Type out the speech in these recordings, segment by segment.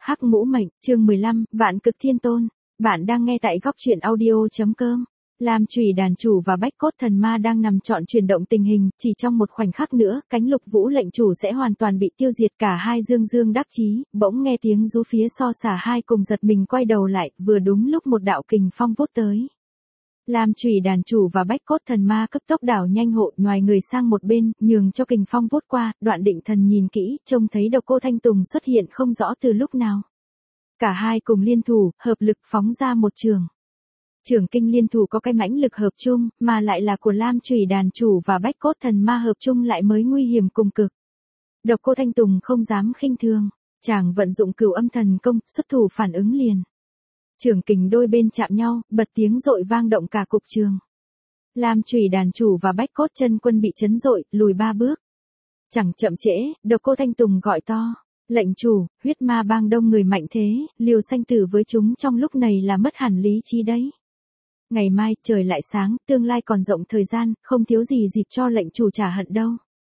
Hắc Ngũ Mệnh, chương 15, Vạn Cực Thiên Tôn. Bạn đang nghe tại góc truyện audio.com. Lam Chủy đàn chủ và Bách Cốt Thần Ma đang nằm trọn chuyển động tình hình, chỉ trong một khoảnh khắc nữa, cánh Lục Vũ lệnh chủ sẽ hoàn toàn bị tiêu diệt. Cả hai dương dương đắc chí, bỗng nghe tiếng rú phía so xả hai cùng giật mình quay đầu lại, vừa đúng lúc một đạo kình phong vút tới. Lam Chủy đàn chủ và Bách Cốt Thần Ma cấp tốc đảo nhanh hộ, nhoài người sang một bên, nhường cho kình phong vút qua. Đoạn Định Thần nhìn kỹ, trông thấy Độc Cô Thanh Tùng xuất hiện không rõ từ lúc nào. Cả hai cùng liên thủ, hợp lực phóng ra một trường. Trường kinh liên thủ có cái mãnh lực hợp chung, mà lại là của Lam Chủy đàn chủ và Bách Cốt Thần Ma hợp chung lại mới nguy hiểm cùng cực. Độc Cô Thanh Tùng không dám khinh thường, chàng vận dụng Cửu Âm Thần Công, xuất thủ phản ứng liền. Trường kình đôi bên chạm nhau, bật tiếng dội vang động cả cục trường. Lam Chủy đàn chủ và Bách Cốt chân quân bị chấn dội, lùi 3 bước. Chẳng chậm trễ, Độc Cô Thanh Tùng gọi to, lệnh chủ, huyết ma bang đông người mạnh thế, liều sanh tử với chúng trong lúc này là mất hẳn lý trí đấy. Ngày mai, trời lại sáng, tương lai còn rộng thời gian, không thiếu gì dịp cho lệnh chủ trả hận đâu.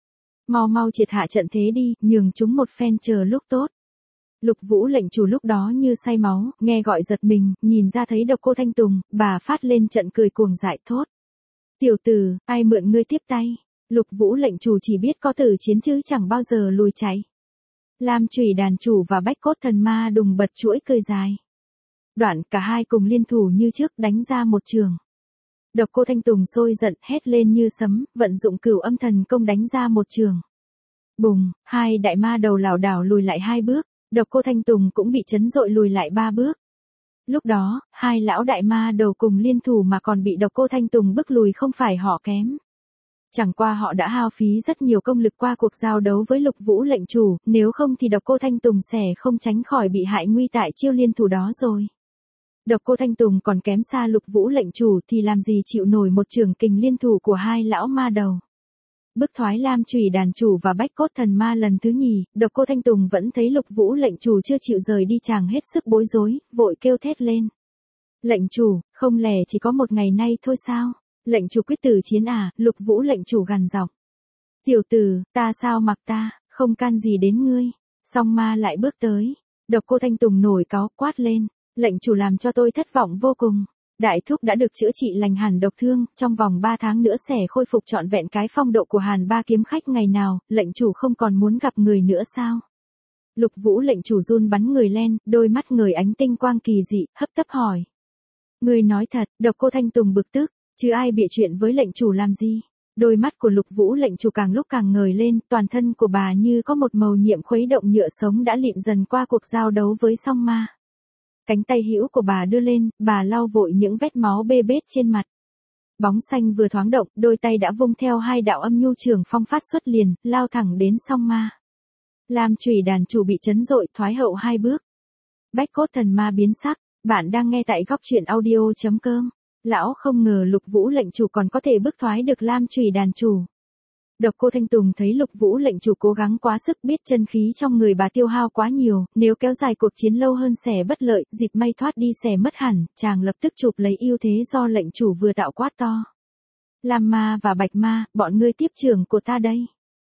Mau mau triệt hạ trận thế đi, nhường chúng một phen chờ lúc tốt. Lục Vũ lệnh chủ lúc đó như say máu, nghe gọi giật mình, nhìn ra thấy Độc Cô Thanh Tùng, bà phát lên trận cười cuồng dại thốt. Tiểu tử, ai mượn ngươi tiếp tay? Lục Vũ lệnh chủ chỉ biết có tử chiến chứ chẳng bao giờ lùi chạy. Lam Chủy đàn chủ và Bách Cốt Thần Ma đùng bật chuỗi cười dài. Đoạn cả hai cùng liên thủ như trước đánh ra một trường. Độc Cô Thanh Tùng sôi giận hét lên như sấm, vận dụng Cửu Âm Thần Công đánh ra một trường. Bùng, hai đại ma đầu lảo đảo lùi lại 2 bước, Độc Cô Thanh Tùng cũng bị chấn dội lùi lại 3 bước. Lúc đó, hai lão đại ma đầu cùng liên thủ mà còn bị Độc Cô Thanh Tùng bức lùi không phải họ kém. Chẳng qua họ đã hao phí rất nhiều công lực qua cuộc giao đấu với Lục Vũ lệnh chủ, nếu không thì Độc Cô Thanh Tùng sẽ không tránh khỏi bị hại nguy tại chiêu liên thủ đó rồi. Độc Cô Thanh Tùng còn kém xa Lục Vũ lệnh chủ thì làm gì chịu nổi một trường kình liên thủ của hai lão ma đầu. Bức thoái Lam Chủy đàn chủ và Bách Cốt Thần Ma lần thứ nhì, Độc Cô Thanh Tùng vẫn thấy Lục Vũ lệnh chủ chưa chịu rời đi, chàng hết sức bối rối, vội kêu thét lên. Lệnh chủ, không lẽ chỉ có một ngày nay thôi sao? Lệnh chủ quyết tử chiến à? Lục Vũ lệnh chủ gằn giọng. Tiểu tử, ta sao mặc ta, không can gì đến ngươi. Song ma lại bước tới. Độc Cô Thanh Tùng nổi cáu quát lên. Lệnh chủ làm cho tôi thất vọng vô cùng. Đại thúc đã được chữa trị lành hẳn độc thương, trong vòng 3 tháng nữa sẽ khôi phục trọn vẹn cái phong độ của Hàn Ba kiếm khách ngày nào, lệnh chủ không còn muốn gặp người nữa sao? Lục Vũ lệnh chủ run bắn người lên, đôi mắt người ánh tinh quang kỳ dị, hấp tấp hỏi. Người nói thật? Độc Cô Thanh Tùng bực tức, chứ ai bịa chuyện với lệnh chủ làm gì? Đôi mắt của Lục Vũ lệnh chủ càng lúc càng ngời lên, toàn thân của bà như có một màu nhiệm khuấy động nhựa sống đã lịm dần qua cuộc giao đấu với song ma. Cánh tay hữu của bà đưa lên, bà lau vội những vết máu bê bết trên mặt. Bóng xanh vừa thoáng động, đôi tay đã vung theo hai đạo âm nhu trường phong phát xuất liền, lao thẳng đến song ma. Lam Chủy đàn chủ bị chấn dội, thoái hậu 2 bước. Bách Cốt Thần Ma biến sắc, bạn đang nghe tại góc truyện audio.com. Lão không ngờ Lục Vũ lệnh chủ còn có thể bức thoái được Lam Chủy đàn chủ. Độc Cô Thanh Tùng thấy Lục Vũ lệnh chủ cố gắng quá sức, biết chân khí trong người bà tiêu hao quá nhiều, nếu kéo dài cuộc chiến lâu hơn sẽ bất lợi, dịp may thoát đi sẽ mất hẳn, chàng lập tức chụp lấy ưu thế do lệnh chủ vừa tạo quát to. Lam ma và Bạch ma, bọn ngươi tiếp trường của ta đây.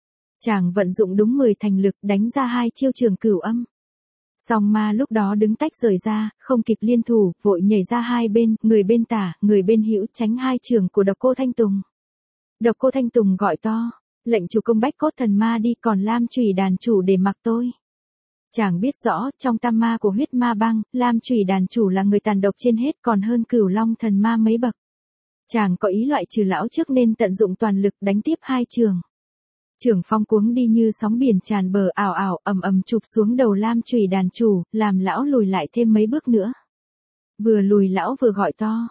Chàng vận dụng đúng 10 thành lực đánh ra 2 chiêu trường cửu âm. Song ma lúc đó đứng tách rời ra, không kịp liên thủ, vội nhảy ra hai bên, người bên tả, người bên hữu tránh 2 trường của Độc Cô Thanh Tùng. Độc Cô Thanh Tùng gọi to, lệnh chủ công Bách Cốt Thần Ma đi, còn Lam Chủy đàn chủ để mặc tôi. Chàng biết rõ, trong tam ma của huyết ma bang, Lam Chủy đàn chủ là người tàn độc trên hết, còn hơn Cửu Long Thần Ma mấy bậc. Chàng có ý loại trừ lão trước nên tận dụng toàn lực đánh tiếp 2 trường. Trường phong cuống đi như sóng biển tràn bờ, ảo ảo ầm ầm chụp xuống đầu Lam Chủy đàn chủ, làm lão lùi lại thêm mấy bước nữa. Vừa lùi lão vừa gọi to.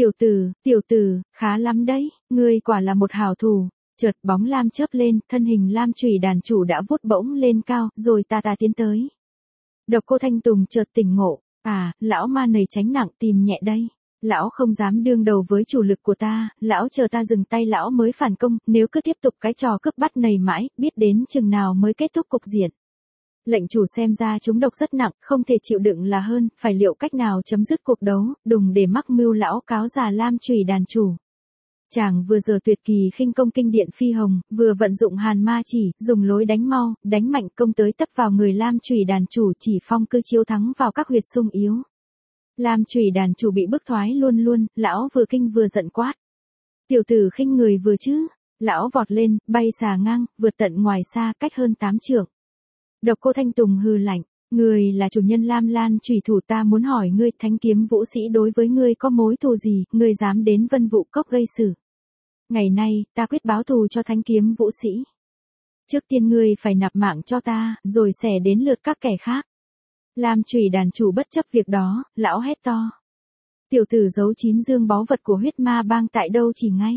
Tiểu tử, khá lắm đấy, ngươi quả là một hảo thủ. Chợt bóng lam chớp lên, thân hình Lam Chủy đàn chủ đã vút bỗng lên cao, rồi ta tiến tới. Độc Cô Thanh Tùng chợt tỉnh ngộ, lão ma này tránh nặng tìm nhẹ đây. Lão không dám đương đầu với chủ lực của ta, lão chờ ta dừng tay lão mới phản công, nếu cứ tiếp tục cái trò cướp bắt này mãi, biết đến chừng nào mới kết thúc cục diện. Lệnh chủ xem ra chúng độc rất nặng, không thể chịu đựng là hơn, phải liệu cách nào chấm dứt cuộc đấu, đùng để mắc mưu lão cáo già Lam Chủy đàn chủ. Chàng vừa giờ tuyệt kỳ khinh công kinh điện phi hồng, vừa vận dụng hàn ma chỉ, dùng lối đánh mau, đánh mạnh công tới tấp vào người Lam Chủy đàn chủ, chỉ phong cư chiếu thắng vào các huyệt sung yếu. Lam Chủy đàn chủ bị bức thoái luôn luôn, lão vừa kinh vừa giận quát. Tiểu tử khinh người vừa chứ, lão vọt lên, bay xà ngang, vượt tận ngoài xa, cách hơn 8 trượng. Độc Cô Thanh Tùng hừ lạnh, người là chủ nhân Lam Lan Chủy thủ, ta muốn hỏi ngươi, Thánh Kiếm Vũ Sĩ đối với ngươi có mối thù gì, ngươi dám đến Vân Vũ Cốc gây sự. Ngày nay, ta quyết báo thù cho Thánh Kiếm Vũ Sĩ. Trước tiên ngươi phải nạp mạng cho ta, rồi sẽ đến lượt các kẻ khác. Lam Chủy đàn chủ bất chấp việc đó, lão hét to. Tiểu tử giấu 9 dương báu vật của huyết ma bang tại đâu chỉ ngay.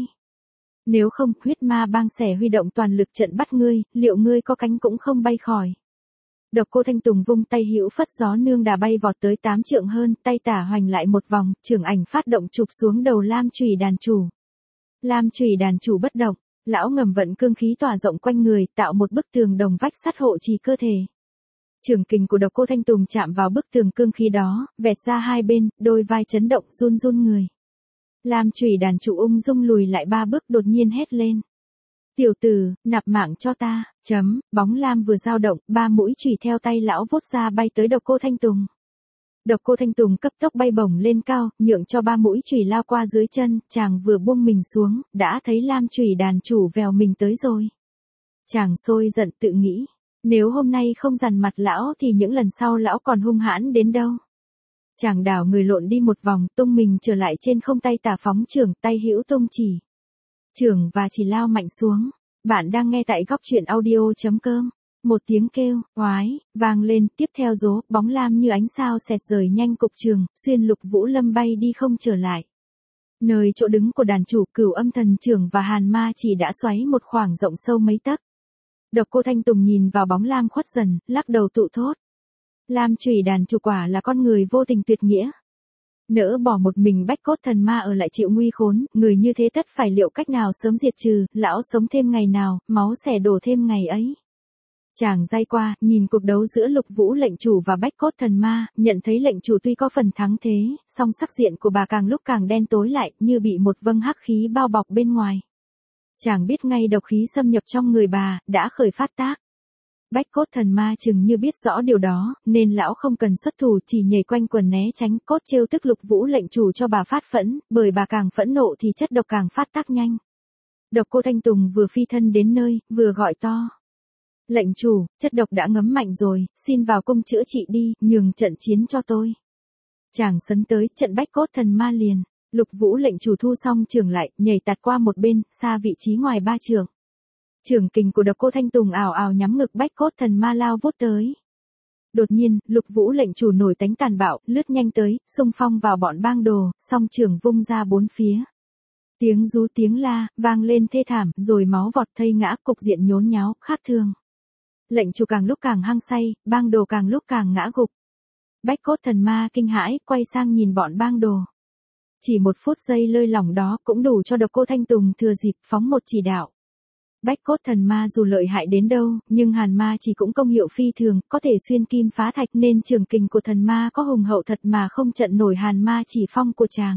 Nếu không, huyết ma bang sẽ huy động toàn lực trận bắt ngươi, liệu ngươi có cánh cũng không bay khỏi. Độc Cô Thanh Tùng vung tay hữu phất gió nương đà bay vọt tới 8 trượng hơn, tay tả hoành lại một vòng, trường ảnh phát động chụp xuống đầu Lam Chủy đàn chủ. Lam Chủy đàn chủ bất động, lão ngầm vận cương khí tỏa rộng quanh người, tạo một bức tường đồng vách sắt hộ trì cơ thể. Trường kình của Độc Cô Thanh Tùng chạm vào bức tường cương khí đó, vẹt ra hai bên, đôi vai chấn động, run run người. Lam Chủy đàn chủ ung dung lùi lại 3 bước, đột nhiên hét lên. Tiểu tử, nạp mạng cho ta, bóng lam vừa dao động, 3 mũi chùy theo tay lão vút ra bay tới Độc Cô Thanh Tùng. Độc Cô Thanh Tùng cấp tốc bay bổng lên cao, nhượng cho 3 mũi chùy lao qua dưới chân, chàng vừa buông mình xuống, đã thấy Lam Chủy đàn chủ vèo mình tới rồi. Chàng sôi giận tự nghĩ, nếu hôm nay không dằn mặt lão thì những lần sau lão còn hung hãn đến đâu. Chàng đảo người lộn đi một vòng, tung mình trở lại trên không, tay tả phóng trưởng, tay hữu tung chỉ. Trưởng và chỉ lao mạnh xuống. Bạn đang nghe tại góc truyện audio.com. Một tiếng kêu, oái, vang lên, tiếp theo rố, bóng lam như ánh sao xẹt rời nhanh cục trường, xuyên Lục Vũ Lâm bay đi không trở lại. Nơi chỗ đứng của đàn chủ, Cửu Âm Thần Trưởng và Hàn Ma Chỉ đã xoáy một khoảng rộng sâu mấy tấc. Độc Cô Thanh Tùng nhìn vào bóng lam khuất dần, lắc đầu tụ thốt. Lam Chủy đàn chủ quả là con người vô tình tuyệt nghĩa. Nỡ bỏ một mình Bách Cốt Thần Ma ở lại chịu nguy khốn, người như thế tất phải liệu cách nào sớm diệt trừ, lão sống thêm ngày nào, máu sẽ đổ thêm ngày ấy. Chàng day qua, nhìn cuộc đấu giữa Lục Vũ lệnh chủ và Bách Cốt Thần Ma, nhận thấy lệnh chủ tuy có phần thắng thế, song sắc diện của bà càng lúc càng đen tối lại, như bị một vầng hắc khí bao bọc bên ngoài. Chàng biết ngay độc khí xâm nhập trong người bà, đã khởi phát tác. Bách Cốt Thần Ma chừng như biết rõ điều đó, nên lão không cần xuất thủ, chỉ nhảy quanh quần né tránh, cốt trêu tức Lục Vũ lệnh chủ cho bà phát phẫn, bởi bà càng phẫn nộ thì chất độc càng phát tác nhanh. Độc Cô Thanh Tùng vừa phi thân đến nơi, vừa gọi to. Lệnh chủ, chất độc đã ngấm mạnh rồi, xin vào cung chữa trị đi, nhường trận chiến cho tôi. Chàng sấn tới, trận Bách Cốt Thần Ma liền. Lục Vũ lệnh chủ thu xong trường lại, nhảy tạt qua một bên, xa vị trí ngoài 3 trượng. Trường kình của Độc Cô Thanh Tùng ảo ảo nhắm ngực Bách Cốt Thần Ma lao vút tới. Đột nhiên, Lục Vũ lệnh chủ nổi tánh tàn bạo, lướt nhanh tới, xung phong vào bọn bang đồ, song trường vung ra 4 phía. Tiếng rú tiếng la, vang lên thê thảm, rồi máu vọt thây ngã, cục diện nhốn nháo, khác thường. Lệnh chủ càng lúc càng hăng say, bang đồ càng lúc càng ngã gục. Bách Cốt Thần Ma kinh hãi, quay sang nhìn bọn bang đồ. Chỉ một phút giây lơi lỏng đó cũng đủ cho Độc Cô Thanh Tùng thừa dịp phóng một chỉ đạo. Bách Cốt Thần Ma dù lợi hại đến đâu, nhưng Hàn Ma Chỉ cũng công hiệu phi thường, có thể xuyên kim phá thạch, nên trường kình của thần ma có hùng hậu thật mà không trận nổi Hàn Ma Chỉ phong của chàng.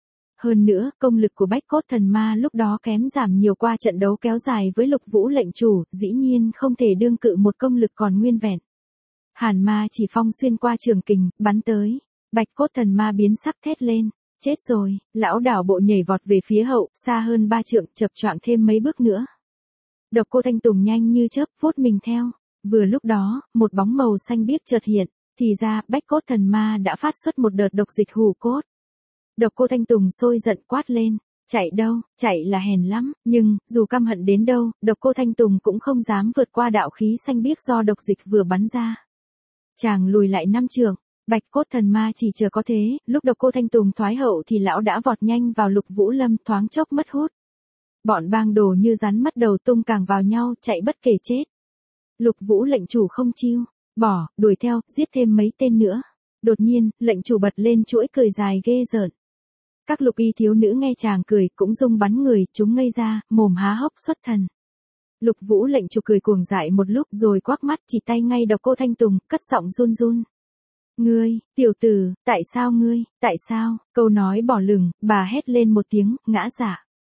Hơn nữa, công lực của Bách Cốt Thần Ma lúc đó kém giảm nhiều qua trận đấu kéo dài với Lục Vũ lệnh chủ, dĩ nhiên không thể đương cự một công lực còn nguyên vẹn. Hàn Ma Chỉ phong xuyên qua trường kình, bắn tới. Bách Cốt Thần Ma biến sắc thét lên. Chết rồi, lão đảo bộ nhảy vọt về phía hậu, xa hơn 3 trượng, chập choạng thêm mấy bước nữa. Độc Cô Thanh Tùng nhanh như chớp vút mình theo. Vừa lúc đó, một bóng màu xanh biếc chợt hiện, thì ra Bách Cốt Thần Ma đã phát xuất một đợt độc dịch hù cốt. Độc Cô Thanh Tùng sôi giận quát lên, chạy đâu, chạy là hèn lắm, nhưng dù căm hận đến đâu, Độc Cô Thanh Tùng cũng không dám vượt qua đạo khí xanh biếc do độc dịch vừa bắn ra. Chàng lùi lại 5 trượng. Bạch Cốt Thần Ma chỉ chờ có thế, lúc Độc Cô Thanh Tùng thoái hậu thì lão đã vọt nhanh vào Lục Vũ Lâm, thoáng chốc mất hút. Bọn bang đồ như rắn mất đầu, tung càng vào nhau, chạy bất kể chết. Lục Vũ lệnh chủ không chiêu, bỏ, đuổi theo, giết thêm mấy tên nữa. Đột nhiên, lệnh chủ bật lên chuỗi cười dài ghê rợn. Các lục y thiếu nữ nghe chàng cười, cũng rung bắn người, chúng ngây ra, mồm há hốc xuất thần. Lục Vũ lệnh chủ cười cuồng dại một lúc rồi quắc mắt chỉ tay ngay Độc Cô Thanh Tùng, cất giọng run run. Ngươi, tiểu tử, tại sao ngươi, tại sao, câu nói bỏ lửng, bà hét lên một tiếng, ngã dạ.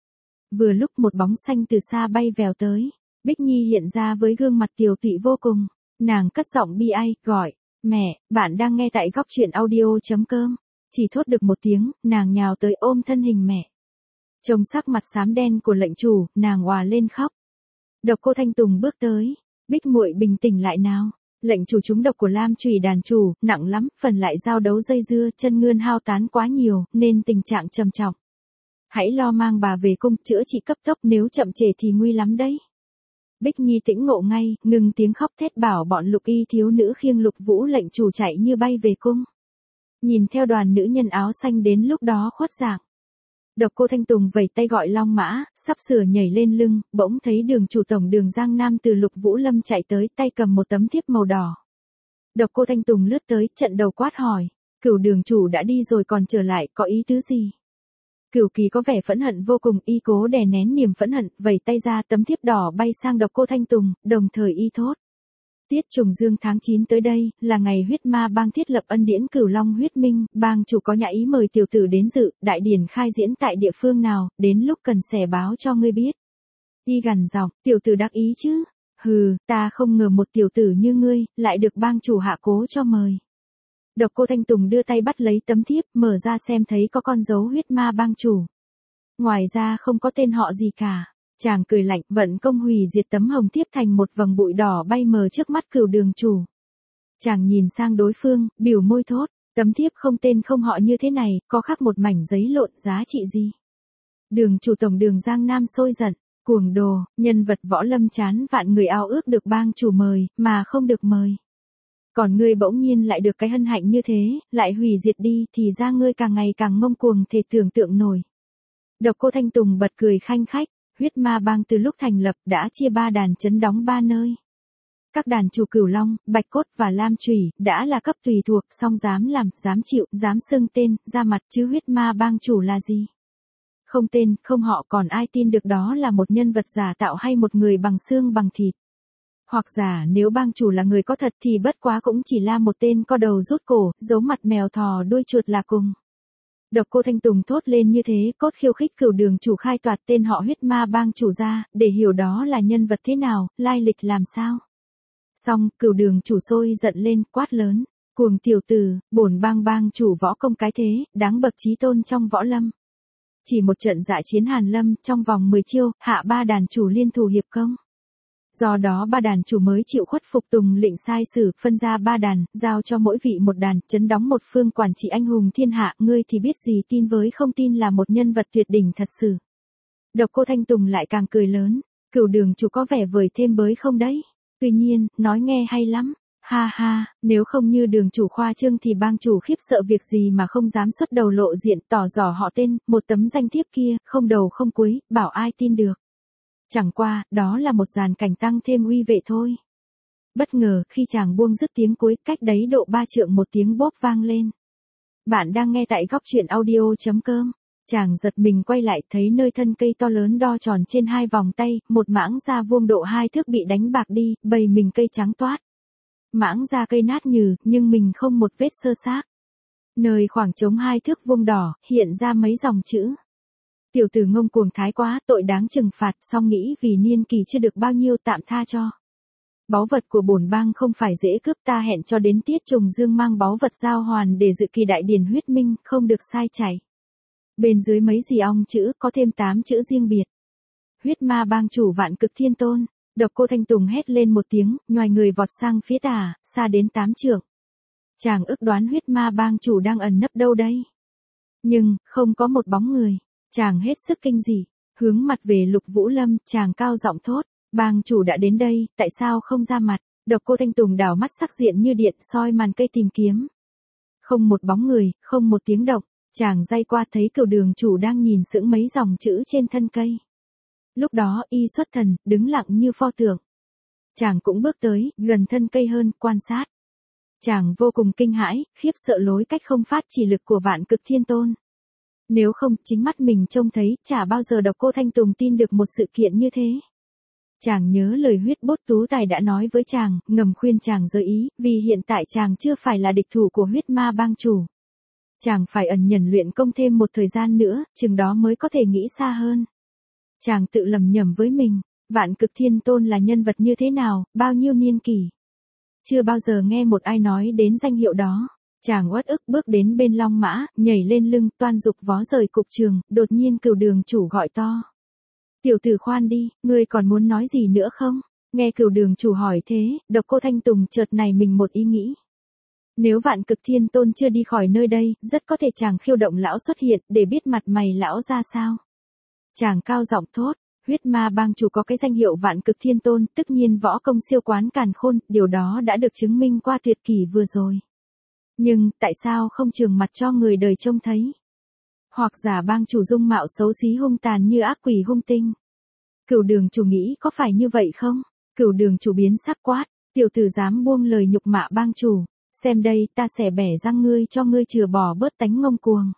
Vừa lúc một bóng xanh từ xa bay vèo tới. Bích Nhi hiện ra với gương mặt tiều tụy vô cùng. Nàng cất giọng bi ai, gọi, mẹ, bạn đang nghe tại góc truyện audio.com. Chỉ thốt được một tiếng, nàng nhào tới ôm thân hình mẹ. Trông sắc mặt xám đen của lệnh chủ, nàng òa lên khóc. Độc Cô Thanh Tùng bước tới. Bích muội bình tĩnh lại nào. Lệnh chủ trúng độc của Lam Chủy đàn chủ, nặng lắm, phần lại giao đấu dây dưa, chân ngươn hao tán quá nhiều, nên tình trạng trầm trọng. Hãy lo mang bà về cung, chữa trị cấp tốc, nếu chậm trễ thì nguy lắm đấy. Bích Nhi tĩnh ngộ ngay, ngừng tiếng khóc thét bảo bọn Lục Y thiếu nữ khiêng Lục Vũ lệnh chủ chạy như bay về cung. Nhìn theo đoàn nữ nhân áo xanh đến lúc đó khuất dạng. Độc Cô Thanh Tùng vẩy tay gọi Long Mã, sắp sửa nhảy lên lưng, bỗng thấy Đường chủ tổng Đường Giang Nam từ Lục Vũ Lâm chạy tới, tay cầm một tấm thiếp màu đỏ. Độc Cô Thanh Tùng lướt tới, trận đầu quát hỏi, Cửu đường chủ đã đi rồi còn trở lại, có ý tứ gì? Cửu Kỳ có vẻ phẫn hận vô cùng, y cố đè nén niềm phẫn hận, vẩy tay ra, tấm thiếp đỏ bay sang Độc Cô Thanh Tùng, đồng thời y thốt. Tiết Trùng Dương tháng 9 tới đây, là ngày huyết ma bang thiết lập ân điển Cửu Long huyết minh, bang chủ có nhã ý mời tiểu tử đến dự, đại điển khai diễn tại địa phương nào, đến lúc cần sẻ báo cho ngươi biết. Y gằn giọng, tiểu tử đắc ý chứ? Hừ, ta không ngờ một tiểu tử như ngươi, lại được bang chủ hạ cố cho mời. Độc Cô Thanh Tùng đưa tay bắt lấy tấm thiếp, mở ra xem thấy có con dấu huyết ma bang chủ. Ngoài ra không có tên họ gì cả. Chàng cười lạnh, vận công hủy diệt tấm hồng thiếp thành một vầng bụi đỏ bay mờ trước mắt Cửu đường chủ. Chàng nhìn sang đối phương, biểu môi thốt, tấm thiếp không tên không họ như thế này, có khắc một mảnh giấy lộn giá trị gì? Đường chủ tổng Đường Giang Nam sôi giận, cuồng đồ, nhân vật võ lâm chán vạn người ao ước được bang chủ mời, mà không được mời. Còn ngươi bỗng nhiên lại được cái hân hạnh như thế, lại hủy diệt đi, thì ra ngươi càng ngày càng ngông cuồng thể tưởng tượng nổi. Độc Cô Thanh Tùng bật cười khanh khách. Huyết ma bang từ lúc thành lập đã chia 3 đàn trấn đóng 3 nơi. Các đàn chủ Cửu Long, Bạch Cốt và Lam Chủy đã là cấp tùy thuộc, song dám làm, dám chịu, dám xưng tên, ra mặt, chứ huyết ma bang chủ là gì? Không tên, không họ, còn ai tin được đó là một nhân vật giả tạo hay một người bằng xương bằng thịt? Hoặc giả nếu bang chủ là người có thật thì bất quá cũng chỉ là một tên co đầu rút cổ, giấu mặt mèo thò đuôi chuột là cùng. Độc Cô Thanh Tùng thốt lên như thế, cốt khiêu khích Cửu đường chủ khai toạt tên họ huyết ma bang chủ ra, để hiểu đó là nhân vật thế nào, lai lịch làm sao. Xong, Cửu đường chủ sôi giận lên, quát lớn, cuồng tiểu tử, bổn bang chủ võ công cái thế, đáng bậc chí tôn trong võ lâm. Chỉ một trận dạ chiến Hàn Lâm, trong vòng 10 chiêu, hạ 3 đàn chủ liên thủ hiệp công. Do đó 3 đàn chủ mới chịu khuất phục tùng lệnh sai sử, phân ra 3 đàn, giao cho mỗi vị một đàn, trấn đóng một phương quản trị anh hùng thiên hạ, ngươi thì biết gì, tin với không tin là một nhân vật tuyệt đỉnh thật sự. Độc Cô Thanh Tùng lại càng cười lớn, Cửu đường chủ có vẻ vời thêm bới không đấy? Tuy nhiên, nói nghe hay lắm. Ha ha, nếu không như đường chủ khoa trương thì bang chủ khiếp sợ việc gì mà không dám xuất đầu lộ diện, tỏ rõ họ tên, một tấm danh thiếp kia, không đầu không cuối, bảo ai tin được. Chẳng qua, đó là một dàn cảnh tăng thêm uy vệ thôi. Bất ngờ, khi chàng buông dứt tiếng cuối, cách đấy độ 3 trượng một tiếng bốp vang lên. Bạn đang nghe tại góc truyện audio.com. Chàng giật mình quay lại, thấy nơi thân cây to lớn đo tròn trên 2 vòng tay, một mãng da vuông độ 2 thước bị đánh bạc đi, bầy mình cây trắng toát. Mãng da cây nát nhừ, nhưng mình không một vết xơ xác. Nơi khoảng trống 2 thước vuông đỏ, hiện ra mấy dòng chữ. Tiểu tử ngông cuồng thái quá, tội đáng trừng phạt, song nghĩ vì niên kỳ chưa được bao nhiêu tạm tha cho. Báu vật của bổn bang không phải dễ cướp, ta hẹn cho đến Tiết Trùng Dương mang báu vật giao hoàn để dự kỳ đại điển huyết minh, không được sai chảy. Bên dưới mấy dì ong chữ, có thêm 8 chữ riêng biệt. Huyết ma bang chủ Vạn Cực Thiên Tôn. Độc Cô Thanh Tùng hét lên một tiếng, nhoài người vọt sang phía tả, xa đến 8 trượng. Chàng ước đoán huyết ma bang chủ đang ẩn nấp đâu đây. Nhưng, không có một bóng người. Chàng hết sức kinh dị, hướng mặt về Lục Vũ Lâm, chàng cao giọng thốt, bang chủ đã đến đây, tại sao không ra mặt? Độc Cô Thanh Tùng đảo mắt sắc diện như điện, soi màn cây tìm kiếm. Không một bóng người, không một tiếng động, chàng day qua thấy Cửu đường chủ đang nhìn sững mấy dòng chữ trên thân cây. Lúc đó y xuất thần, đứng lặng như pho tượng. Chàng cũng bước tới, gần thân cây hơn, quan sát. Chàng vô cùng kinh hãi, khiếp sợ lối cách không phát chỉ lực của Vạn Cực Thiên Tôn. Nếu không, chính mắt mình trông thấy, chả bao giờ Độc Cô Thanh Tùng tin được một sự kiện như thế. Chàng nhớ lời Huyết Bốt Tú Tài đã nói với chàng, ngầm khuyên chàng giới ý, vì hiện tại chàng chưa phải là địch thủ của huyết ma bang chủ. Chàng phải ẩn nhẫn luyện công thêm một thời gian nữa, chừng đó mới có thể nghĩ xa hơn. Chàng tự lầm nhầm với mình, Vạn Cực Thiên Tôn là nhân vật như thế nào, bao nhiêu niên kỷ. Chưa bao giờ nghe một ai nói đến danh hiệu đó. Chàng uất ức bước đến bên long mã, nhảy lên lưng, toan dục vó rời cục trường, đột nhiên Cửu Đường chủ gọi to. Tiểu tử khoan đi, ngươi còn muốn nói gì nữa không? Nghe Cửu Đường chủ hỏi thế, Độc Cô Thanh Tùng chợt này mình một ý nghĩ. Nếu Vạn Cực Thiên Tôn chưa đi khỏi nơi đây, rất có thể chàng Khiêu Động lão xuất hiện, để biết mặt mày lão ra sao. Chàng cao giọng thốt, huyết ma bang chủ có cái danh hiệu Vạn Cực Thiên Tôn, tất nhiên võ công siêu quán càn khôn, điều đó đã được chứng minh qua tuyệt kỷ vừa rồi. Nhưng, tại sao không trường mặt cho người đời trông thấy? Hoặc giả bang chủ dung mạo xấu xí hung tàn như ác quỷ hung tinh. Cửu Đường chủ nghĩ có phải như vậy không? Cửu Đường chủ biến sắc quát, tiểu tử dám buông lời nhục mạ bang chủ. Xem đây, ta xẻ bẻ răng ngươi cho ngươi chừa bỏ bớt tánh ngông cuồng.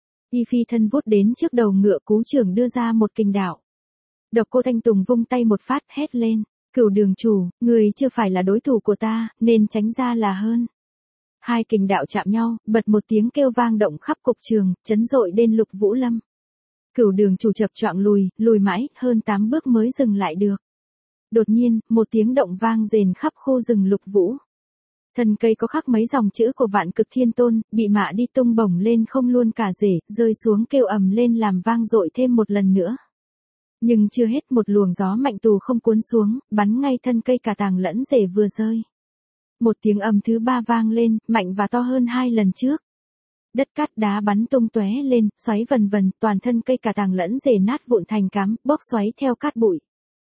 Y phi thân vút đến trước đầu ngựa, cú trưởng đưa ra một kình đạo. Độc Cô Thanh Tùng vung tay một phát, hét lên, Cửu Đường chủ, người chưa phải là đối thủ của ta, nên tránh ra là hơn. Hai kình đạo chạm nhau, bật một tiếng kêu vang động khắp cục trường, chấn dội đến Lục Vũ Lâm. Cửu Đường chủ chập choạng lùi mãi, hơn 8 bước mới dừng lại được. Đột nhiên, một tiếng động vang rền khắp khu rừng Lục Vũ. Thân cây có khắc mấy dòng chữ của Vạn Cực Thiên Tôn, bị mạ đi tung bổng lên không luôn cả rễ, rơi xuống kêu ầm lên làm vang dội thêm một lần nữa. Nhưng chưa hết, một luồng gió mạnh tù không cuốn xuống, bắn ngay thân cây cả tàng lẫn rễ vừa rơi. Một tiếng ầm thứ ba vang lên, mạnh và to hơn 2 lần trước. Đất cát đá bắn tung tóe lên, xoáy vần vần, toàn thân cây cả tàng lẫn rễ nát vụn thành cám, bốc xoáy theo cát bụi.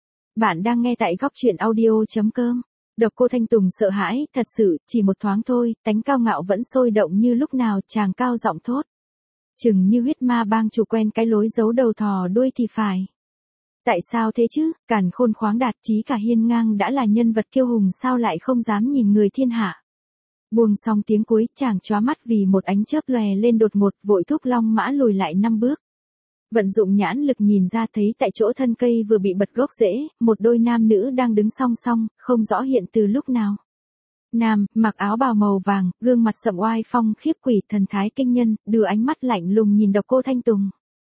Bạn đang nghe tại Góc Truyện Audio.com. Độc Cô Thanh Tùng sợ hãi, thật sự, chỉ một thoáng thôi, tánh cao ngạo vẫn sôi động như lúc nào, chàng cao giọng thốt. Chừng như huyết ma bang chủ quen cái lối giấu đầu thò đuôi thì phải. Tại sao thế chứ, càn khôn khoáng đạt chí cả hiên ngang đã là nhân vật kiêu hùng sao lại không dám nhìn người thiên hạ. Buông xong tiếng cuối, chàng chóa mắt vì một ánh chớp lòe lên đột ngột, vội thúc long mã lùi lại 5 bước. Vận dụng nhãn lực nhìn ra thấy tại chỗ thân cây vừa bị bật gốc rễ, một đôi nam nữ đang đứng song song, không rõ hiện từ lúc nào. Nam, mặc áo bào màu vàng, gương mặt sậm oai phong khiếp quỷ, thần thái kinh nhân, đưa ánh mắt lạnh lùng nhìn Độc Cô Thanh Tùng.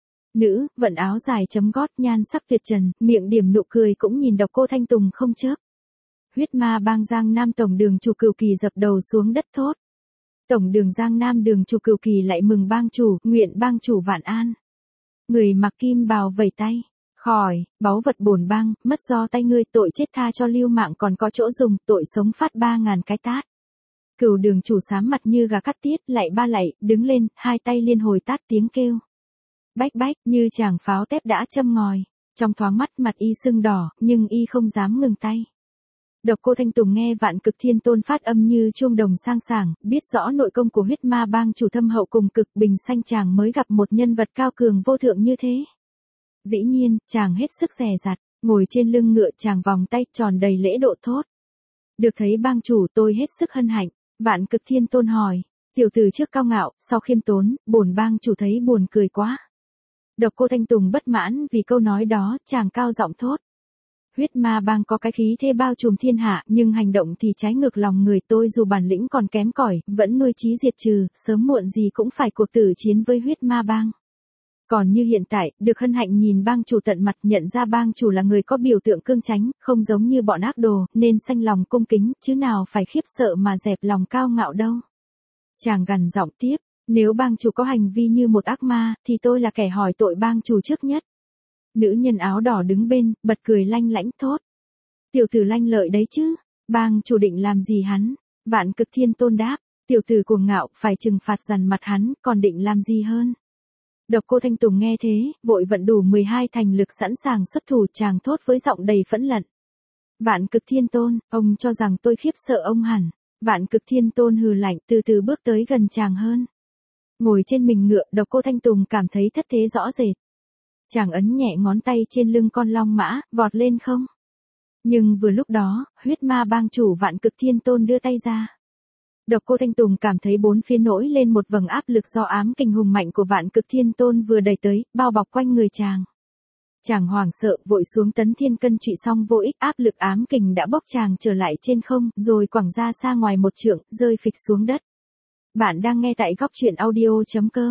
Nữ, vận áo dài chấm gót, nhan sắc tuyệt trần, miệng điểm nụ cười cũng nhìn Độc Cô Thanh Tùng không chớp. Huyết ma bang Giang Nam tổng đường chủ Cửu Kỳ dập đầu xuống đất thốt. Tổng đường Giang Nam đường chủ Cửu Kỳ lại mừng bang chủ, nguyện bang chủ vạn an. Người mặc kim bào vẩy tay, khỏi, báu vật bổn bang, mất do tay ngươi, tội chết tha cho lưu mạng còn có chỗ dùng, tội sống phát 3.000 cái tát. Cửu đường chủ xám mặt như gà cắt tiết, lại ba lạy, đứng lên, hai tay liên hồi tát tiếng kêu. Bách bách, như chàng pháo tép đã châm ngòi, trong thoáng mắt mặt y sưng đỏ, nhưng y không dám ngừng tay. Độc Cô Thanh Tùng nghe Vạn Cực Thiên Tôn phát âm như chuông đồng sang sảng, biết rõ nội công của huyết ma bang chủ thâm hậu cùng cực, bình sanh chàng mới gặp một nhân vật cao cường vô thượng như thế. Dĩ nhiên, chàng hết sức dè dặt, ngồi trên lưng ngựa chàng vòng tay tròn đầy lễ độ thốt. Được thấy bang chủ tôi hết sức hân hạnh. Vạn Cực Thiên Tôn hỏi, tiểu tử trước cao ngạo, sau khiêm tốn, bổn bang chủ thấy buồn cười quá. Độc Cô Thanh Tùng bất mãn vì câu nói đó, chàng cao giọng thốt. Huyết ma bang có cái khí thế bao trùm thiên hạ, nhưng hành động thì trái ngược lòng người, tôi dù bản lĩnh còn kém cỏi, vẫn nuôi chí diệt trừ, sớm muộn gì cũng phải cuộc tử chiến với huyết ma bang. Còn như hiện tại, được hân hạnh nhìn bang chủ tận mặt, nhận ra bang chủ là người có biểu tượng cương tránh, không giống như bọn ác đồ, nên sanh lòng cung kính, chứ nào phải khiếp sợ mà dẹp lòng cao ngạo đâu. Chàng gằn giọng tiếp, nếu bang chủ có hành vi như một ác ma, thì tôi là kẻ hỏi tội bang chủ trước nhất. Nữ nhân áo đỏ đứng bên, bật cười lanh lãnh thốt. Tiểu tử lanh lợi đấy chứ, bang chủ định làm gì hắn? Vạn Cực Thiên Tôn đáp, tiểu tử cuồng ngạo, phải trừng phạt dằn mặt hắn, còn định làm gì hơn? Độc Cô Thanh Tùng nghe thế, vội vận đủ 12 thành lực sẵn sàng xuất thủ, chàng thốt với giọng đầy phẫn lận. Vạn Cực Thiên Tôn, ông cho rằng tôi khiếp sợ ông hẳn. Vạn Cực Thiên Tôn hừ lạnh, từ từ bước tới gần chàng hơn. Ngồi trên mình ngựa, Độc Cô Thanh Tùng cảm thấy thất thế rõ rệt. Chàng ấn nhẹ ngón tay trên lưng con long mã, vọt lên không. Nhưng vừa lúc đó, huyết ma bang chủ Vạn Cực Thiên Tôn đưa tay ra. Độc Cô Thanh Tùng cảm thấy bốn phía nổi lên một vầng áp lực do ám kình hùng mạnh của Vạn Cực Thiên Tôn vừa đẩy tới, bao bọc quanh người chàng. Chàng hoảng sợ, vội xuống tấn thiên cân trụy, xong vô ích, áp lực ám kình đã bốc chàng trở lại trên không, rồi quẳng ra xa ngoài 1 trượng, rơi phịch xuống đất. Bạn đang nghe tại Góc Truyện Audio.com.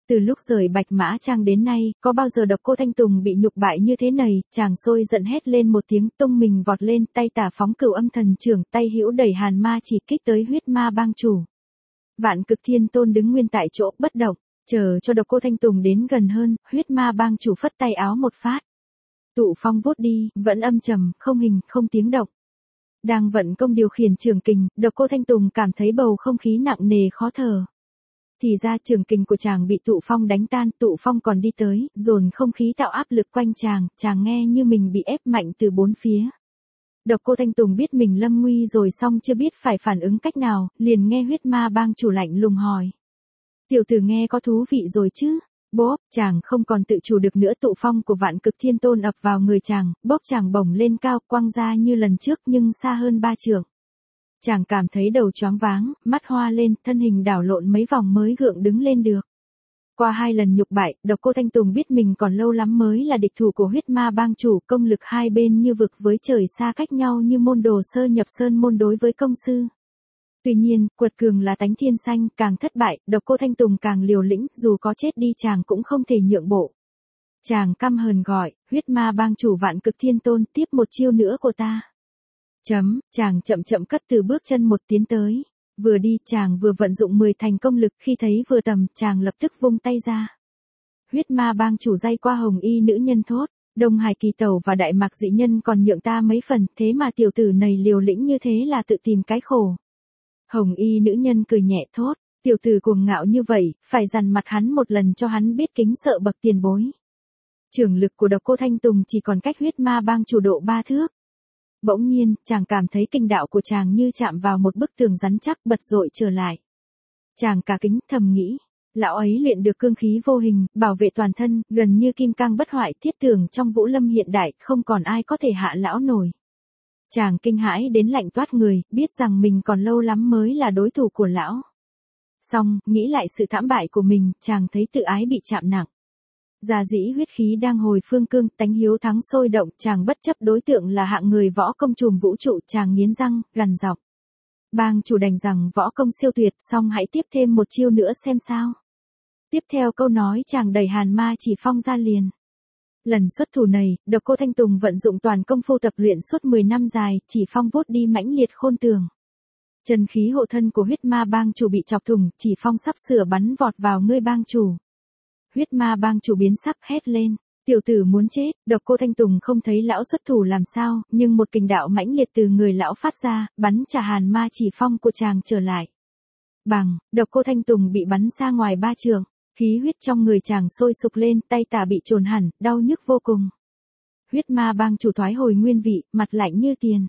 Từ lúc rời Bạch Mã Trang đến nay, có bao giờ Độc Cô Thanh Tùng bị nhục bại như thế này, chàng sôi giận hét lên một tiếng, tung mình vọt lên, tay tả phóng Cửu Âm Thần Chưởng, tay hữu đẩy Hàn Ma chỉ kích tới Huyết Ma Bang chủ. Vạn Cực Thiên Tôn đứng nguyên tại chỗ, bất động, chờ cho Độc Cô Thanh Tùng đến gần hơn, Huyết Ma Bang chủ phất tay áo một phát. Tụ phong vút đi, vẫn âm trầm, không hình, không tiếng động. Đang vận công điều khiển trường kình, Độc Cô Thanh Tùng cảm thấy bầu không khí nặng nề khó thở. Thì ra trường kình của chàng bị tụ phong đánh tan, tụ phong còn đi tới, dồn không khí tạo áp lực quanh chàng nghe như mình bị ép mạnh từ bốn phía. Độc Cô Thanh Tùng biết mình lâm nguy rồi xong chưa biết phải phản ứng cách nào, liền nghe Huyết Ma Bang chủ lạnh lùng hỏi. Tiểu tử nghe có thú vị rồi chứ? Bốp, chàng không còn tự chủ được nữa, tụ phong của Vạn Cực Thiên Tôn ập vào người chàng, bóp chàng bổng lên cao, quăng ra như lần trước nhưng xa hơn 3 trượng. Chàng cảm thấy đầu choáng váng, mắt hoa lên, thân hình đảo lộn mấy vòng mới gượng đứng lên được. Qua 2 lần nhục bại, Độc Cô Thanh Tùng biết mình còn lâu lắm mới là địch thủ của Huyết Ma Bang chủ, công lực hai bên như vực với trời xa cách nhau như môn đồ sơ nhập sơn môn đối với công sư. Tuy nhiên, quật cường là tánh thiên sanh, càng thất bại, Độc Cô Thanh Tùng càng liều lĩnh, dù có chết đi chàng cũng không thể nhượng bộ. Chàng căm hờn gọi, Huyết Ma Bang chủ Vạn Cực Thiên Tôn, tiếp một chiêu nữa của ta. Chàng chậm chậm cất từ bước chân một tiến tới. Vừa đi chàng vừa vận dụng 10 thành công lực, khi thấy vừa tầm, chàng lập tức vung tay ra. Huyết Ma Bang chủ day qua hồng y nữ nhân thốt, Đông Hải Kỳ Tẩu và Đại Mạc dị nhân còn nhượng ta mấy phần, thế mà tiểu tử này liều lĩnh như thế là tự tìm cái khổ. Hồng y nữ nhân cười nhẹ thốt, tiểu tử cuồng ngạo như vậy, phải dằn mặt hắn một lần cho hắn biết kính sợ bậc tiền bối. Trưởng lực của Độc Cô Thanh Tùng chỉ còn cách Huyết Ma Bang chủ độ 3 thước. Bỗng nhiên, chàng cảm thấy kinh đạo của chàng như chạm vào một bức tường rắn chắc, bật dội trở lại. Chàng cả kính thầm nghĩ, lão ấy luyện được cương khí vô hình, bảo vệ toàn thân, gần như kim cang bất hoại, thiết tưởng trong vũ lâm hiện đại, không còn ai có thể hạ lão nổi. Chàng kinh hãi đến lạnh toát người, biết rằng mình còn lâu lắm mới là đối thủ của lão. Xong, nghĩ lại sự thảm bại của mình, chàng thấy tự ái bị chạm nặng. Già dĩ huyết khí đang hồi phương cương, tánh hiếu thắng sôi động, chàng bất chấp đối tượng là hạng người võ công trùm vũ trụ, chàng nghiến răng, gằn giọng. Bang chủ đành rằng võ công siêu tuyệt, xong hãy tiếp thêm một chiêu nữa xem sao. Tiếp theo câu nói chàng đẩy Hàn Ma chỉ phong ra liền. Lần xuất thủ này, Độc Cô Thanh Tùng vận dụng toàn công phu tập luyện suốt 10 năm dài, chỉ phong vút đi mãnh liệt khôn tường. Chân khí hộ thân của Huyết Ma Bang chủ bị chọc thủng, chỉ phong sắp sửa bắn vọt vào ngươi bang chủ. Huyết Ma Bang chủ biến sắc hét lên, tiểu tử muốn chết. Độc Cô Thanh Tùng không thấy lão xuất thủ làm sao, nhưng một kình đạo mãnh liệt từ người lão phát ra, bắn trả Hàn Ma chỉ phong của chàng trở lại. Bằng, Độc Cô Thanh Tùng bị bắn ra ngoài 3 trượng, khí huyết trong người chàng sôi sục lên, tay tả bị chồn hẳn, đau nhức vô cùng. Huyết Ma Bang chủ thoái hồi nguyên vị, mặt lạnh như tiền.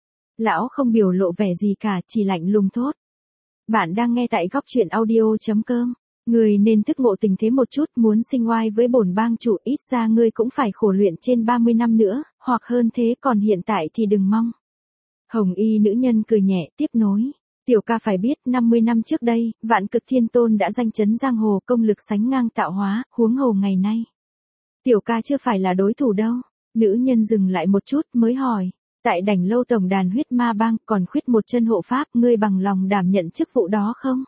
Lão không biểu lộ vẻ gì cả, chỉ lạnh lùng thốt. Bạn đang nghe tại góc truyện audio.com. Ngươi nên thức ngộ tình thế một chút, muốn sinh oai với bổn bang chủ, ít ra ngươi cũng phải khổ luyện trên 30 năm nữa, hoặc hơn thế, còn hiện tại thì đừng mong. Hồng y nữ nhân cười nhẹ, tiếp nối. Tiểu ca phải biết, 50 năm trước đây, Vạn Cực Thiên Tôn đã danh chấn giang hồ, công lực sánh ngang tạo hóa, huống hồ ngày nay. Tiểu ca chưa phải là đối thủ đâu. Nữ nhân dừng lại một chút mới hỏi. Tại Đảnh Lâu tổng đàn Huyết Ma Bang còn khuyết một chân hộ pháp, ngươi bằng lòng đảm nhận chức vụ đó không?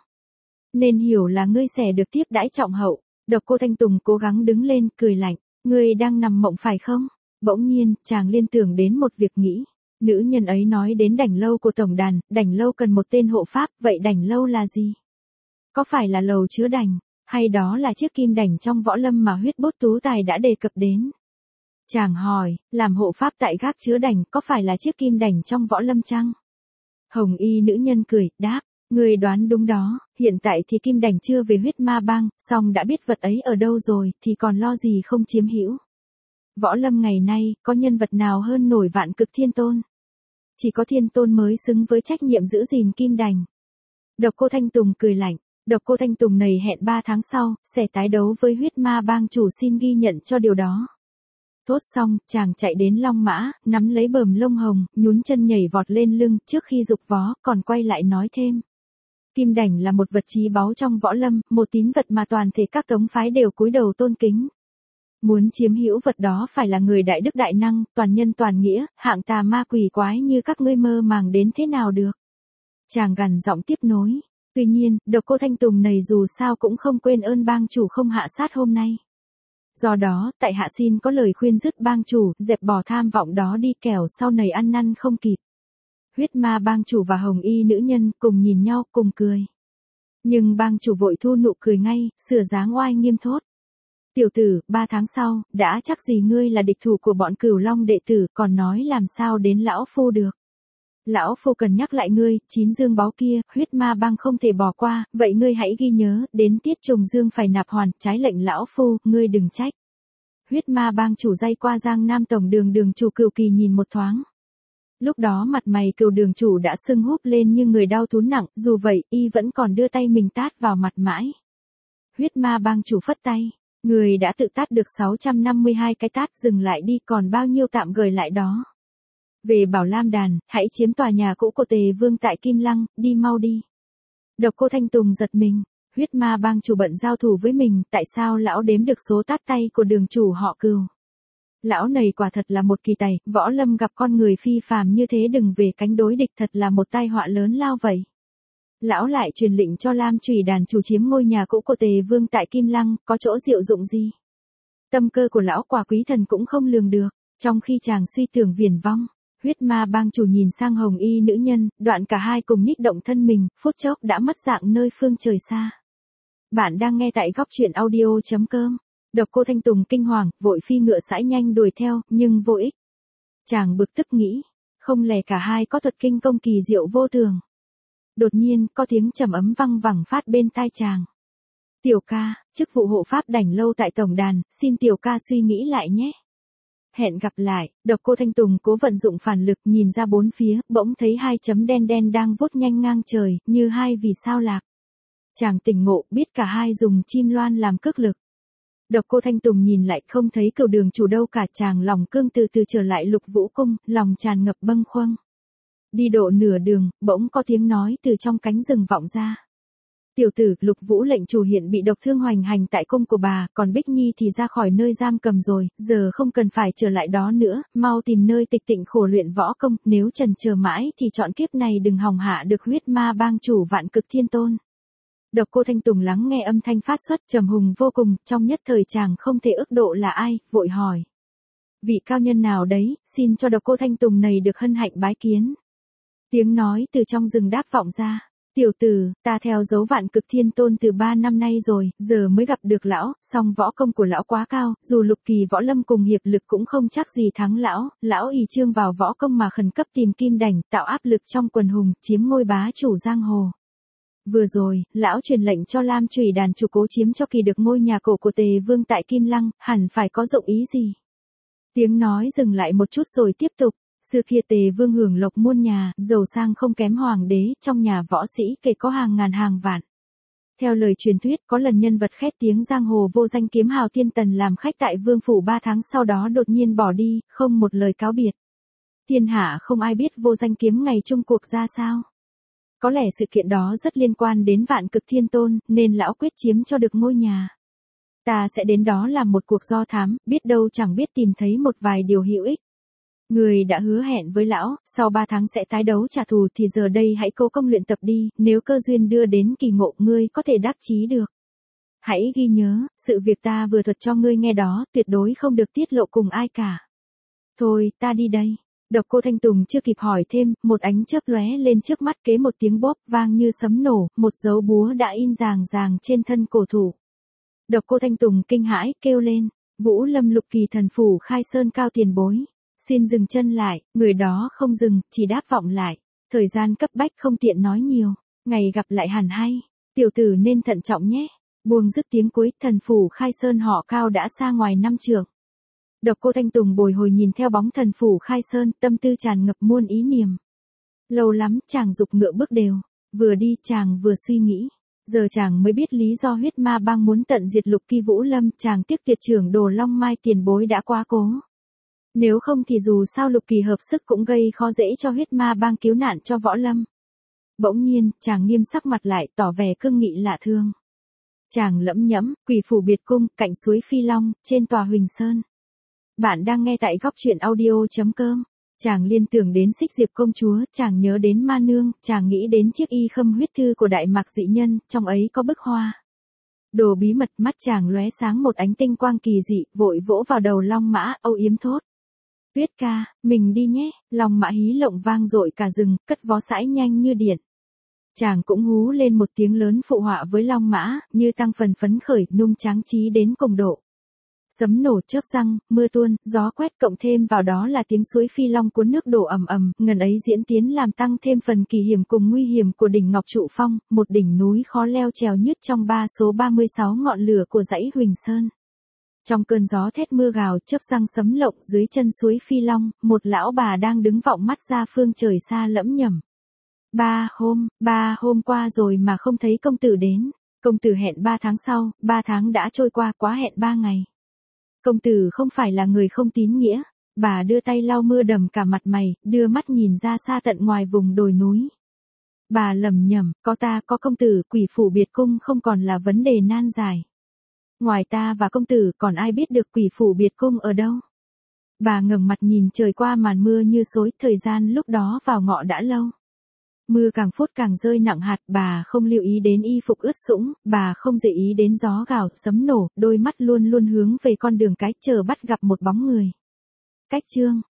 Nên hiểu là ngươi sẽ được tiếp đãi trọng hậu. Độc Cô Thanh Tùng cố gắng đứng lên, cười lạnh. Ngươi đang nằm mộng phải không? Bỗng nhiên, chàng liên tưởng đến một việc nghĩ. Nữ nhân ấy nói đến Đảnh Lâu của tổng đàn, Đảnh Lâu cần một tên hộ pháp, vậy Đảnh Lâu là gì? Có phải là lầu chứa đành, hay đó là chiếc kim đảnh trong võ lâm mà Huyết Bút Tú Tài đã đề cập đến? Chàng hỏi, làm hộ pháp tại gác chứa đành, có phải là chiếc kim đảnh trong võ lâm chăng? Hồng y nữ nhân cười, đáp. Người đoán đúng đó, hiện tại thì kim đảnh chưa về Huyết Ma Bang, song đã biết vật ấy ở đâu rồi, thì còn lo gì không chiếm hữu. Võ lâm ngày nay, có nhân vật nào hơn nổi Vạn Cực Thiên Tôn? Chỉ có Thiên Tôn mới xứng với trách nhiệm giữ gìn kim đảnh. Độc Cô Thanh Tùng cười lạnh, Độc Cô Thanh Tùng này hẹn 3 tháng sau, sẽ tái đấu với Huyết Ma Bang chủ, xin ghi nhận cho điều đó. Thốt xong, chàng chạy đến Long Mã, nắm lấy bờm lông hồng, nhún chân nhảy vọt lên lưng, trước khi dục vó, còn quay lại nói thêm. Kim đảnh là một vật chí báu trong võ lâm, một tín vật mà toàn thể các tống phái đều cúi đầu tôn kính. Muốn chiếm hữu vật đó phải là người đại đức đại năng, toàn nhân toàn nghĩa, hạng tà ma quỷ quái như các ngươi mơ màng đến thế nào được. Chàng gằn giọng tiếp nối, Tuy nhiên, độc cô Thanh Tùng này dù sao cũng không quên ơn bang chủ không hạ sát hôm nay. Do đó, tại hạ xin có lời khuyên dứt bang chủ, dẹp bỏ tham vọng đó đi kẻo sau này ăn năn không kịp. Huyết ma bang chủ và hồng y nữ nhân cùng nhìn nhau cùng cười. Nhưng bang chủ vội thu nụ cười ngay, sửa dáng oai nghiêm thốt. Tiểu tử, 3 tháng sau, đã chắc gì ngươi là địch thủ của bọn Cửu Long đệ tử, còn nói làm sao đến lão phu được. Lão phu cần nhắc lại ngươi, 9 dương báu kia, huyết ma bang không thể bỏ qua, vậy ngươi hãy ghi nhớ, đến tiết trùng dương phải nạp hoàn, trái lệnh lão phu, ngươi đừng trách. Huyết ma bang chủ dây qua Giang Nam tổng đường chủ Cửu Kỳ nhìn một thoáng. Lúc đó mặt mày Cửu đường chủ đã sưng húp lên như người đau thún nặng, dù vậy, y vẫn còn đưa tay mình tát vào mặt mãi. Huyết ma bang chủ phất tay. Người đã tự tát được 652 cái tát, dừng lại đi, còn bao nhiêu tạm gửi lại đó. Về Bảo Lam Đàn, hãy chiếm tòa nhà cũ của Tề Vương tại Kim Lăng, đi mau đi. Độc cô Thanh Tùng giật mình, huyết ma bang chủ bận giao thủ với mình, tại sao lão đếm được số tát tay của đường chủ họ Cừu. Lão này quả thật là một kỳ tài, võ lâm gặp con người phi phàm như thế đừng về cánh đối địch, thật là một tai họa lớn lao vậy. Lão lại truyền lệnh cho Lam Chủy đàn chủ chiếm ngôi nhà cũ của Tề Vương tại Kim Lăng, có chỗ diệu dụng gì? Tâm cơ của lão quả quý thần cũng không lường được, trong khi chàng suy tưởng viển vong, huyết ma bang chủ nhìn sang hồng y nữ nhân, đoạn cả hai cùng nhích động thân mình, phút chốc đã mất dạng nơi phương trời xa. Bạn đang nghe tại góc truyện audio.com. Độc cô Thanh Tùng kinh hoàng, vội phi ngựa sải nhanh đuổi theo, nhưng vô ích. Chàng bực tức nghĩ, không lẽ cả hai có thuật kinh công kỳ diệu vô thường. Đột nhiên, có tiếng trầm ấm văng vẳng phát bên tai chàng. Tiểu ca, chức vụ hộ pháp đảnh lâu tại tổng đàn, xin tiểu ca suy nghĩ lại nhé. Hẹn gặp lại, độc cô Thanh Tùng cố vận dụng phản lực nhìn ra bốn phía, bỗng thấy 2 chấm đen đen đang vút nhanh ngang trời, như 2 vì sao lạc. Chàng tỉnh ngộ, biết cả hai dùng chim loan làm cước lực. Độc cô Thanh Tùng nhìn lại không thấy Cửu đường chủ đâu cả, chàng lòng cương từ từ trở lại Lục Vũ cung, lòng tràn ngập bâng khuâng. Đi độ nửa đường, bỗng có tiếng nói từ trong cánh rừng vọng ra. Tiểu tử, Lục Vũ lệnh chủ hiện bị độc thương hoành hành tại cung của bà, còn Bích Nhi thì ra khỏi nơi giam cầm rồi, giờ không cần phải trở lại đó nữa, mau tìm nơi tịch tịnh khổ luyện võ công, nếu trần chờ mãi thì chọn kiếp này đừng hòng hạ được huyết ma bang chủ Vạn Cực Thiên Tôn. Độc cô Thanh Tùng lắng nghe âm thanh phát xuất trầm hùng vô cùng, trong nhất thời chàng không thể ước độ là ai, vội hỏi. Vị cao nhân nào đấy, xin cho độc cô Thanh Tùng này được hân hạnh bái kiến. Tiếng nói từ trong rừng đáp vọng ra. Tiểu tử, ta theo dấu Vạn Cực Thiên Tôn từ 3 năm nay rồi, giờ mới gặp được lão, song võ công của lão quá cao, dù lục kỳ võ lâm cùng hiệp lực cũng không chắc gì thắng lão ỷ trương vào võ công mà khẩn cấp tìm kim đảnh, tạo áp lực trong quần hùng, chiếm ngôi bá chủ giang hồ. Vừa rồi, lão truyền lệnh cho Lam Chủy đàn chủ cố chiếm cho kỳ được ngôi nhà cổ của Tề Vương tại Kim Lăng, hẳn phải có dụng ý gì. Tiếng nói dừng lại một chút rồi tiếp tục. Xưa kia Tề Vương hưởng lộc muôn nhà, giàu sang không kém hoàng đế, trong nhà võ sĩ kể có hàng ngàn hàng vạn. Theo lời truyền thuyết, có lần nhân vật khét tiếng giang hồ vô danh kiếm hào Thiên Tần làm khách tại Vương phủ 3 tháng sau đó đột nhiên bỏ đi, không một lời cáo biệt. Thiên hạ không ai biết vô danh kiếm ngày chung cuộc ra sao. Có lẽ sự kiện đó rất liên quan đến Vạn Cực Thiên Tôn, nên lão quyết chiếm cho được ngôi nhà. Ta sẽ đến đó làm một cuộc do thám, biết đâu chẳng biết tìm thấy một vài điều hữu ích. Người đã hứa hẹn với lão, sau 3 tháng sẽ tái đấu trả thù thì giờ đây hãy cố công luyện tập đi, nếu cơ duyên đưa đến kỳ ngộ ngươi có thể đắc chí được. Hãy ghi nhớ, sự việc ta vừa thuật cho ngươi nghe đó, tuyệt đối không được tiết lộ cùng ai cả. Thôi, ta đi đây. Độc cô Thanh Tùng chưa kịp hỏi thêm, một ánh chớp lóe lên trước mắt kế một tiếng bóp vang như sấm nổ, một dấu búa đã in ràng ràng trên thân cổ thủ. Độc cô Thanh Tùng kinh hãi, kêu lên, Vũ Lâm Lục Kỳ Thần Phủ Khai Sơn cao tiền bối. Xin dừng chân lại, người đó không dừng, chỉ đáp vọng lại. Thời gian cấp bách không tiện nói nhiều, ngày gặp lại hẳn hay, tiểu tử nên thận trọng nhé. Buông dứt tiếng cuối, Thần Phủ Khai Sơn họ Cao đã xa ngoài 5 trượng. Độc cô Thanh Tùng bồi hồi nhìn theo bóng Thần Phủ Khai Sơn, tâm tư tràn ngập muôn ý niệm. Lâu lắm chàng giục ngựa bước đều, vừa đi chàng vừa suy nghĩ. Giờ chàng mới biết lý do huyết ma bang muốn tận diệt Lục Kỳ Vũ Lâm, chàng tiếc Tuyệt trưởng Đồ Long Mai tiền bối đã quá cố. Nếu không thì dù sao Lục Kỳ hợp sức cũng gây khó dễ cho huyết ma bang cứu nạn cho võ lâm. Bỗng nhiên, chàng nghiêm sắc mặt lại, tỏ vẻ cương nghị lạ thường. Chàng lẩm nhẩm, Quỷ Phủ Biệt Cung, cạnh suối Phi Long, trên tòa Huỳnh Sơn. Bạn đang nghe tại góc truyện audio.com. Chàng liên tưởng đến Xích Diệp công chúa, chàng nhớ đến ma nương, chàng nghĩ đến chiếc y khâm huyết thư của Đại Mạc Dị Nhân, trong ấy có bức hoa. Đồ bí mật, mắt chàng lóe sáng một ánh tinh quang kỳ dị, vội vỗ vào đầu Long Mã, âu yếm thốt. Tuyết ca, mình đi nhé, Long Mã hí lộng vang dội cả rừng, cất vó sãi nhanh như điện. Chàng cũng hú lên một tiếng lớn phụ họa với Long Mã, như tăng phần phấn khởi, nung tráng trí đến cùng độ. Sấm nổ chớp giăng, mưa tuôn, gió quét cộng thêm vào đó là tiếng suối Phi Long cuốn nước đổ ầm ầm, ngần ấy diễn tiến làm tăng thêm phần kỳ hiểm cùng nguy hiểm của đỉnh Ngọc Trụ Phong, một đỉnh núi khó leo trèo nhất trong 3 số 36 ngọn lửa của dãy Huỳnh Sơn. Trong cơn gió thét mưa gào, chớp giăng sấm lộng dưới chân suối Phi Long, một lão bà đang đứng vọng mắt ra phương trời xa lẫm nhẩm. 3 hôm qua rồi mà không thấy công tử đến. Công tử hẹn 3 tháng sau, 3 tháng đã trôi qua, quá hẹn 3 ngày. Công tử không phải là người không tín nghĩa. Bà đưa tay lau mưa đầm cả mặt mày, đưa mắt nhìn ra xa tận ngoài vùng đồi núi. Bà lẩm nhẩm, có ta có công tử, quỷ phủ biệt cung không còn là vấn đề nan giải. Ngoài ta và công tử còn ai biết được quỷ phủ biệt cung ở đâu. Bà ngẩng mặt nhìn trời qua màn mưa như xối, thời gian lúc đó vào ngọ đã lâu. Mưa càng phút càng rơi nặng hạt, bà không lưu ý đến y phục ướt sũng, bà không để ý đến gió gào, sấm nổ, đôi mắt luôn luôn hướng về con đường cái chờ bắt gặp một bóng người. Cách chương